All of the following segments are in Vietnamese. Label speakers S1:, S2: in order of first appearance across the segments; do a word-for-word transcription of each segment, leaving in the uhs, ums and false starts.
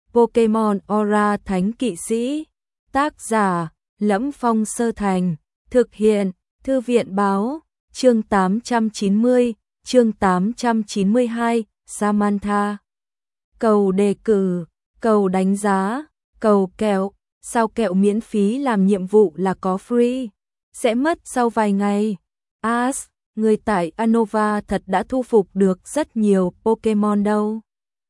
S1: Pokemon Aura Thánh Kỵ Sĩ. Tác giả: Lẫm Phong Sơ Thành. Thực hiện: Thư viện báo. Chương tám trăm chín mươi, chương tám trăm chín mươi hai, Samantha. Cầu đề cử, cầu đánh giá, cầu kẹo. Sao kẹo miễn phí làm nhiệm vụ là có free? Sẽ mất sau vài ngày. As, người tại Unova thật đã thu phục được rất nhiều Pokemon đâu.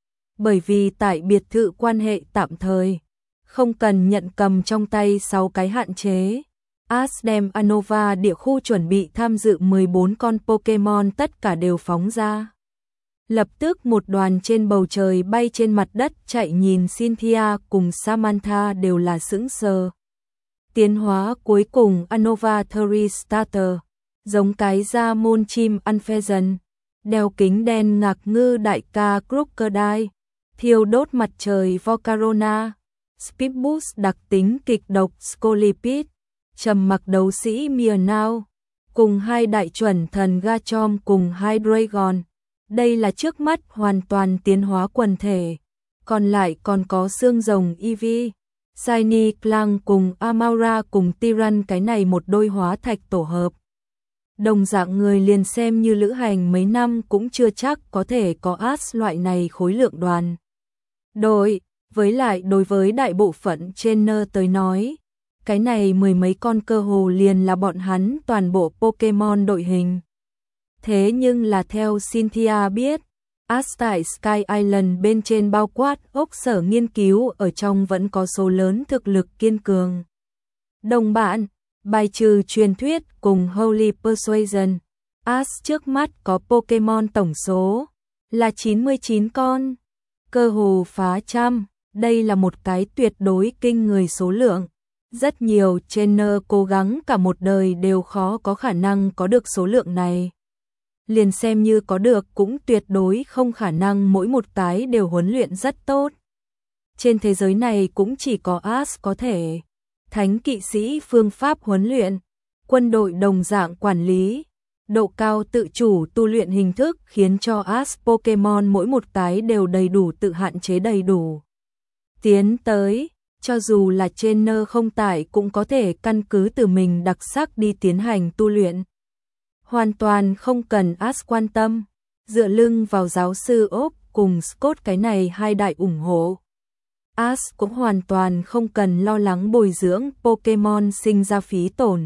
S1: Bởi vì tại biệt thự quan hệ tạm thời, không cần nhận cầm trong tay sáu cái hạn chế. As đem Unova địa khu chuẩn bị tham dự mười bốn con Pokemon tất cả đều phóng ra. Lập tức một đoàn trên bầu trời bay trên mặt đất chạy nhìn Cynthia cùng Samantha đều là sững sờ. Tiến hóa cuối cùng Unova Theory Starter, giống cái da môn chim Unfezant, đeo kính đen ngạc ngư đại ca Crocodile, thiêu đốt mặt trời Volcarona, Speed Boost đặc tính kịch độc Scolipede, trầm mặc đấu sĩ Meowth, cùng hai đại chuẩn thần Garchomp cùng Hydreigon. Đây là trước mắt hoàn toàn tiến hóa quần thể, còn lại còn có xương rồng Eevee, Shiny Clang cùng Amaura cùng Tyran, cái này một đôi hóa thạch tổ hợp. Đồng dạng người liền xem như lữ hành mấy năm cũng chưa chắc có thể có As loại này khối lượng đoàn đội, với lại đối với đại bộ phận trainer tới nói, cái này mười mấy con cơ hồ liền là bọn hắn toàn bộ Pokemon đội hình. Thế nhưng là theo Cynthia biết, As tại Sky Island bên trên bao quát ốc sở nghiên cứu ở trong vẫn có số lớn thực lực kiên cường. Đồng bạn, bài trừ truyền thuyết cùng Holy Persuasion, As trước mắt có Pokemon tổng số là chín mươi chín con, cơ hồ phá trăm. Đây là một cái tuyệt đối kinh người số lượng. Rất nhiều trainer cố gắng cả một đời đều khó có khả năng có được số lượng này. Liền xem như có được cũng tuyệt đối không khả năng mỗi một cái đều huấn luyện rất tốt. Trên thế giới này cũng chỉ có As có thể. Thánh kỵ sĩ phương pháp huấn luyện, quân đội đồng dạng quản lý, độ cao tự chủ tu luyện hình thức khiến cho As Pokemon mỗi một cái đều đầy đủ tự hạn chế đầy đủ. Tiến tới, cho dù là trainer không tải cũng có thể căn cứ từ mình đặc sắc đi tiến hành tu luyện. Hoàn toàn không cần As quan tâm, dựa lưng vào giáo sư Oak cùng Scott cái này hai đại ủng hộ. As cũng hoàn toàn không cần lo lắng bồi dưỡng Pokemon sinh ra phí tổn.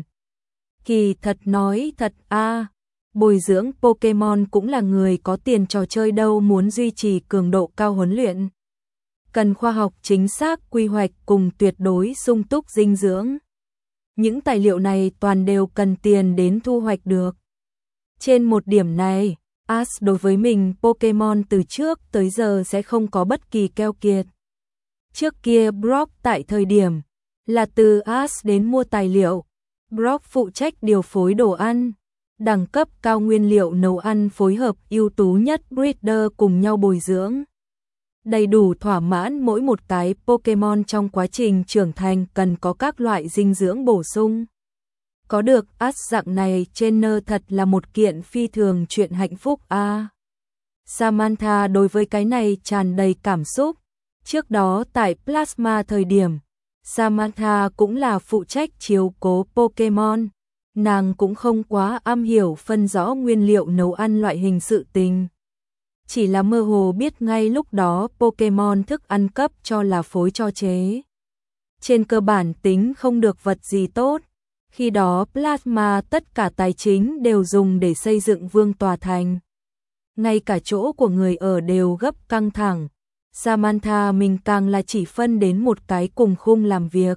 S1: Kỳ thật nói thật a, à, bồi dưỡng Pokemon cũng là người có tiền trò chơi đâu muốn duy trì cường độ cao huấn luyện. Cần khoa học chính xác quy hoạch cùng tuyệt đối sung túc dinh dưỡng. Những tài liệu này toàn đều cần tiền đến thu hoạch được. Trên một điểm này, As đối với mình Pokemon từ trước tới giờ sẽ không có bất kỳ keo kiệt. Trước kia Brock tại thời điểm là từ As đến mua tài liệu, Brock phụ trách điều phối đồ ăn, đẳng cấp cao nguyên liệu nấu ăn phối hợp ưu tú nhất breeder cùng nhau bồi dưỡng. Đầy đủ thỏa mãn mỗi một cái Pokemon trong quá trình trưởng thành cần có các loại dinh dưỡng bổ sung. Có được As dạng này trainer thật là một kiện phi thường chuyện hạnh phúc a. À, Samantha đối với cái này tràn đầy cảm xúc. Trước đó tại Plasma thời điểm, Samantha cũng là phụ trách chiếu cố Pokemon. Nàng cũng không quá am hiểu phân rõ nguyên liệu nấu ăn loại hình sự tình. Chỉ là mơ hồ biết ngay lúc đó Pokemon thức ăn cấp cho là phối cho chế. Trên cơ bản tính không được vật gì tốt. Khi đó Plasma tất cả tài chính đều dùng để xây dựng vương tòa thành. Ngay cả chỗ của người ở đều gấp căng thẳng. Samantha mình càng là chỉ phân đến một cái cùng khung làm việc.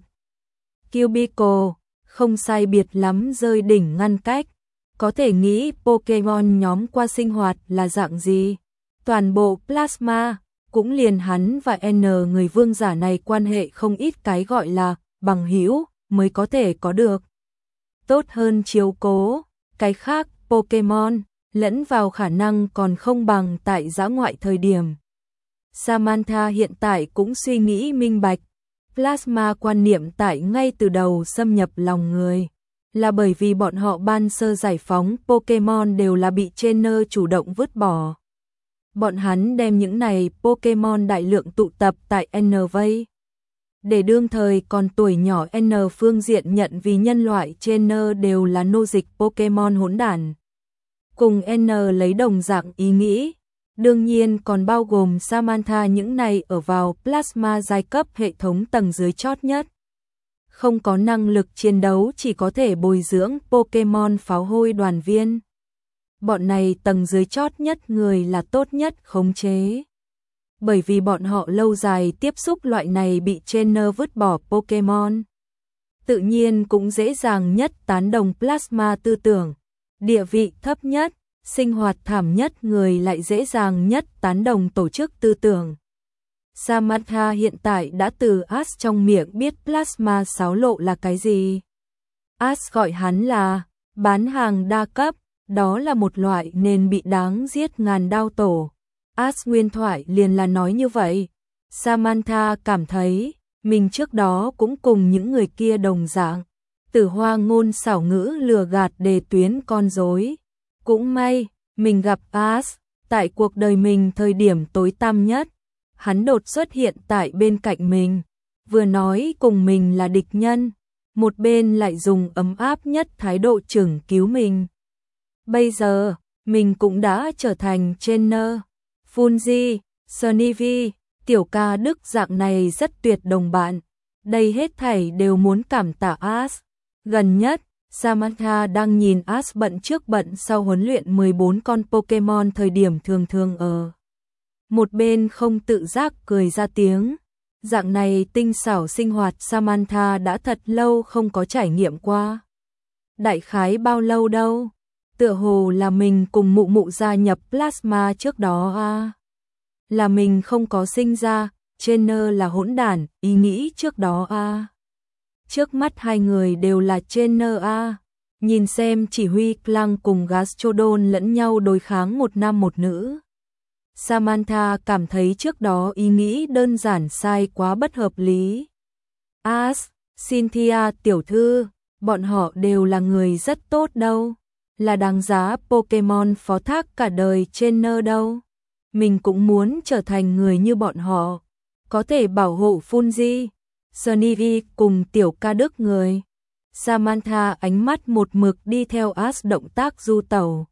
S1: Cubicle, không sai biệt lắm rơi đỉnh ngăn cách. Có thể nghĩ Pokemon nhóm qua sinh hoạt là dạng gì. Toàn bộ Plasma, cũng liền hắn và N người vương giả này quan hệ không ít cái gọi là bằng hữu mới có thể có được. Tốt hơn chiếu cố, cái khác Pokemon lẫn vào khả năng còn không bằng tại dã ngoại thời điểm. Samantha hiện tại cũng suy nghĩ minh bạch, Plasma quan niệm tại ngay từ đầu xâm nhập lòng người, là bởi vì bọn họ ban sơ giải phóng Pokemon đều là bị trainer chủ động vứt bỏ. Bọn hắn đem những này Pokémon đại lượng tụ tập tại N vây. Để đương thời còn tuổi nhỏ N phương diện nhận vì nhân loại trên N đều là nô dịch Pokémon hỗn đản. Cùng N lấy đồng dạng ý nghĩ, đương nhiên còn bao gồm Samantha những này ở vào Plasma giai cấp hệ thống tầng dưới chót nhất. Không có năng lực chiến đấu chỉ có thể bồi dưỡng Pokémon pháo hôi đoàn viên. Bọn này tầng dưới chót nhất người là tốt nhất khống chế. Bởi vì bọn họ lâu dài tiếp xúc loại này bị trainer vứt bỏ Pokémon. Tự nhiên cũng dễ dàng nhất tán đồng Plasma tư tưởng. Địa vị thấp nhất, sinh hoạt thảm nhất người lại dễ dàng nhất tán đồng tổ chức tư tưởng. Samantha hiện tại đã từ Ash trong miệng biết Plasma xáo lộ là cái gì. Ash gọi hắn là bán hàng đa cấp, đó là một loại nên bị đáng giết ngàn đao tổ. Ash nguyên thoại liền là nói như vậy. Samantha cảm thấy mình trước đó cũng cùng những người kia đồng dạng. Tử hoa ngôn xảo ngữ lừa gạt đề tuyến con rối. Cũng may, mình gặp Ash, tại cuộc đời mình thời điểm tối tăm nhất. Hắn đột xuất hiện tại bên cạnh mình, vừa nói cùng mình là địch nhân, một bên lại dùng ấm áp nhất thái độ chừng cứu mình. Bây giờ, mình cũng đã trở thành trainer. Fungi, Sunny, tiểu ca Đức dạng này rất tuyệt đồng bạn. Đây hết thảy đều muốn cảm tạ Ash. Gần nhất, Samantha đang nhìn Ash bận trước bận sau huấn luyện mười bốn con Pokémon thời điểm thường thường ở. Một bên không tự giác cười ra tiếng. Dạng này tinh xảo sinh hoạt Samantha đã thật lâu không có trải nghiệm qua. Đại khái bao lâu đâu? Tựa hồ là mình cùng mụ mụ gia nhập Plasma trước đó à. Là mình không có sinh ra, trainer là hỗn đản, ý nghĩ trước đó à. Trước mắt hai người đều là trainer à. Nhìn xem chỉ huy Clank cùng Gastrodon lẫn nhau đối kháng một nam một nữ. Samantha cảm thấy trước đó ý nghĩ đơn giản sai quá bất hợp lý. Ash, Cynthia tiểu thư, bọn họ đều là người rất tốt đâu. Là đáng giá Pokémon phó thác cả đời trainer đâu. Mình cũng muốn trở thành người như bọn họ. Có thể bảo hộ Fungi, Sunny cùng tiểu ca Đức người. Samantha ánh mắt một mực đi theo Ash động tác du tẩu.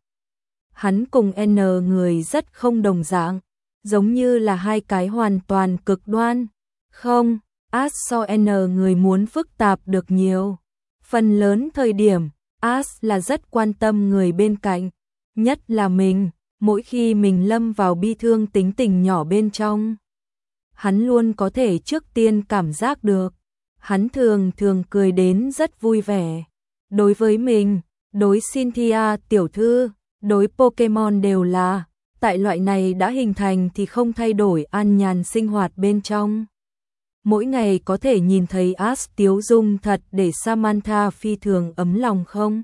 S1: Hắn cùng N người rất không đồng dạng, giống như là hai cái hoàn toàn cực đoan. Không, Ash so N người muốn phức tạp được nhiều. Phần lớn thời điểm, Ash là rất quan tâm người bên cạnh, nhất là mình, mỗi khi mình lâm vào bi thương tính tình nhỏ bên trong. Hắn luôn có thể trước tiên cảm giác được. Hắn thường thường cười đến rất vui vẻ. Đối với mình, đối Cynthia tiểu thư, đối Pokémon đều là, tại loại này đã hình thành thì không thay đổi an nhàn sinh hoạt bên trong. Mỗi ngày có thể nhìn thấy Ash tiếu dung thật để Samantha phi thường ấm lòng không?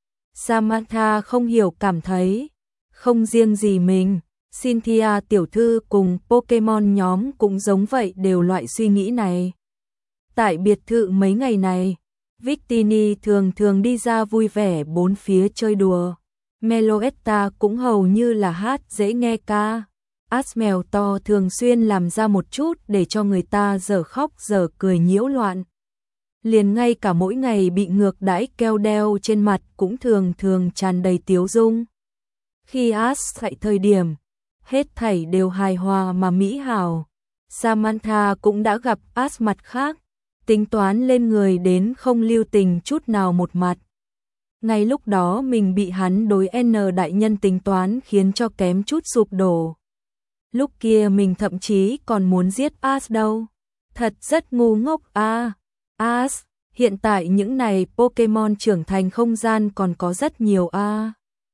S1: Samantha không hiểu cảm thấy, không riêng gì mình, Cynthia tiểu thư cùng Pokémon nhóm cũng giống vậy đều loại suy nghĩ này. Tại biệt thự mấy ngày này, Victini thường thường đi ra vui vẻ bốn phía chơi đùa. Meloetta cũng hầu như là hát dễ nghe ca. Ash mèo to thường xuyên làm ra một chút để cho người ta dở khóc dở cười nhiễu loạn. Liền ngay cả mỗi ngày bị ngược đãi keo đeo trên mặt cũng thường thường tràn đầy tiếu dung. Khi Ash tại thời điểm, hết thảy đều hài hòa mà mỹ hảo. Samantha cũng đã gặp Ash mặt khác, tính toán lên người đến không lưu tình chút nào một mặt. Ngay lúc đó mình bị hắn đối N đại nhân tính toán khiến cho kém chút sụp đổ. Lúc kia mình thậm chí còn muốn giết Ash đâu. Thật rất ngu ngốc à. Ash, hiện tại những này Pokémon trưởng thành không gian còn có rất nhiều à.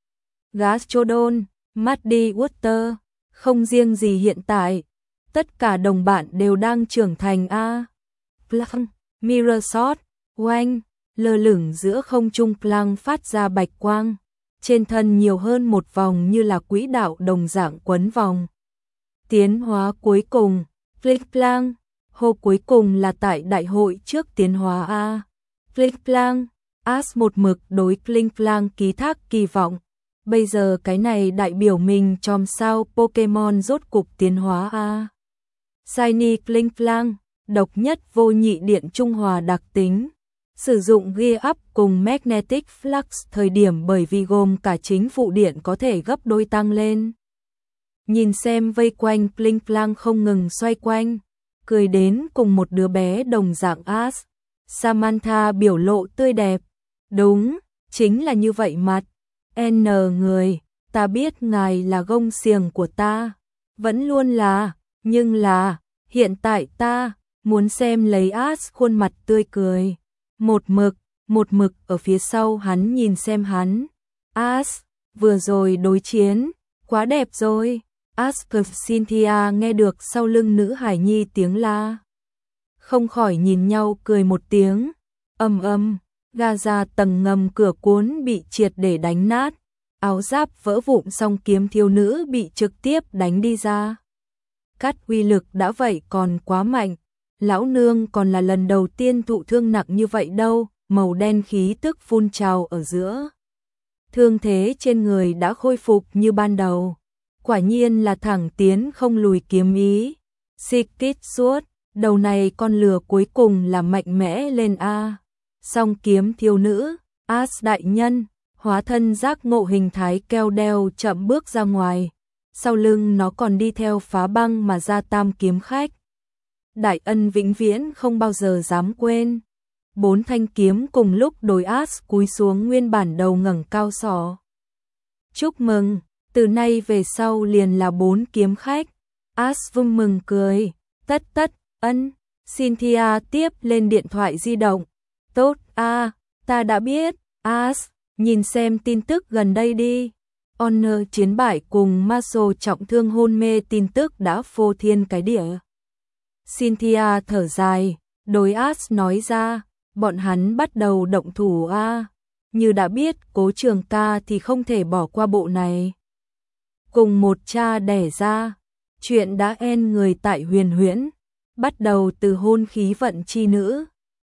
S1: Gastrodon, Muddy Water, không riêng gì hiện tại. Tất cả đồng bạn đều đang trưởng thành à. Plum, Mirror Shot, Oanh. Lơ lửng giữa không trung Clank phát ra bạch quang, trên thân nhiều hơn một vòng như là quỹ đạo đồng dạng quấn vòng. Tiến hóa cuối cùng, Clank, hô cuối cùng là tại đại hội trước tiến hóa A. Clank, Ash một mực đối Clank ký thác kỳ vọng, Bây giờ cái này đại biểu mình chòm sao Pokemon rốt cục tiến hóa a. Shiny Klinklang, độc nhất vô nhị điện trung hòa đặc tính. Sử dụng Gear Up cùng Magnetic Flux thời điểm bởi vì gồm cả chính phụ điện có thể gấp đôi tăng lên. Nhìn xem vây quanh Klinklang không ngừng xoay quanh, cười đến cùng một đứa bé đồng dạng Ash. Samantha biểu lộ tươi đẹp. Đúng, chính là như vậy mặt. N người, ta biết ngài là gông xiềng của ta. Vẫn luôn là, nhưng là, hiện tại ta muốn xem lấy Ash khuôn mặt tươi cười. Một mực, một mực ở phía sau hắn nhìn xem hắn. Ash, vừa rồi đối chiến, quá đẹp rồi. Ash và Cynthia nghe được sau lưng nữ hải nhi tiếng la. Không khỏi nhìn nhau cười một tiếng. Âm âm, ga ra tầng ngầm cửa cuốn bị triệt để đánh nát. Áo giáp vỡ vụn xong kiếm thiếu nữ bị trực tiếp đánh đi ra. Cắt uy lực đã vậy còn quá mạnh. Lão nương còn là lần đầu tiên thụ thương nặng như vậy đâu. Màu đen khí tức phun trào ở giữa. Thương thế trên người đã khôi phục như ban đầu. Quả nhiên là thẳng tiến không lùi kiếm ý. Xịt kít suốt, đầu này con lừa cuối cùng là mạnh mẽ lên a. Song kiếm thiếu nữ, Ash đại nhân, hóa thân giác ngộ hình thái keo đeo chậm bước ra ngoài. Sau lưng nó còn đi theo phá băng mà ra tam kiếm khách. Đại ân vĩnh viễn không bao giờ dám quên. Bốn thanh kiếm cùng lúc đối Ash cúi xuống nguyên bản đầu ngẩng cao sỏ. Chúc mừng, từ nay về sau liền là bốn kiếm khách. Ash vui mừng cười. Tất tất, ân. Cynthia tiếp lên điện thoại di động. Tốt, a, à, ta đã biết. Ash, nhìn xem tin tức gần đây đi. Honor chiến bại cùng Marshall trọng thương hôn mê tin tức đã phô thiên cái địa. Cynthia thở dài, đối Ash nói ra, bọn hắn bắt đầu động thủ a. À. Như đã biết Cố Trường Ca thì không thể bỏ qua bộ này. Cùng một cha đẻ ra, chuyện đã en người tại Huyền Huyễn, bắt đầu từ hôn khí vận chi nữ.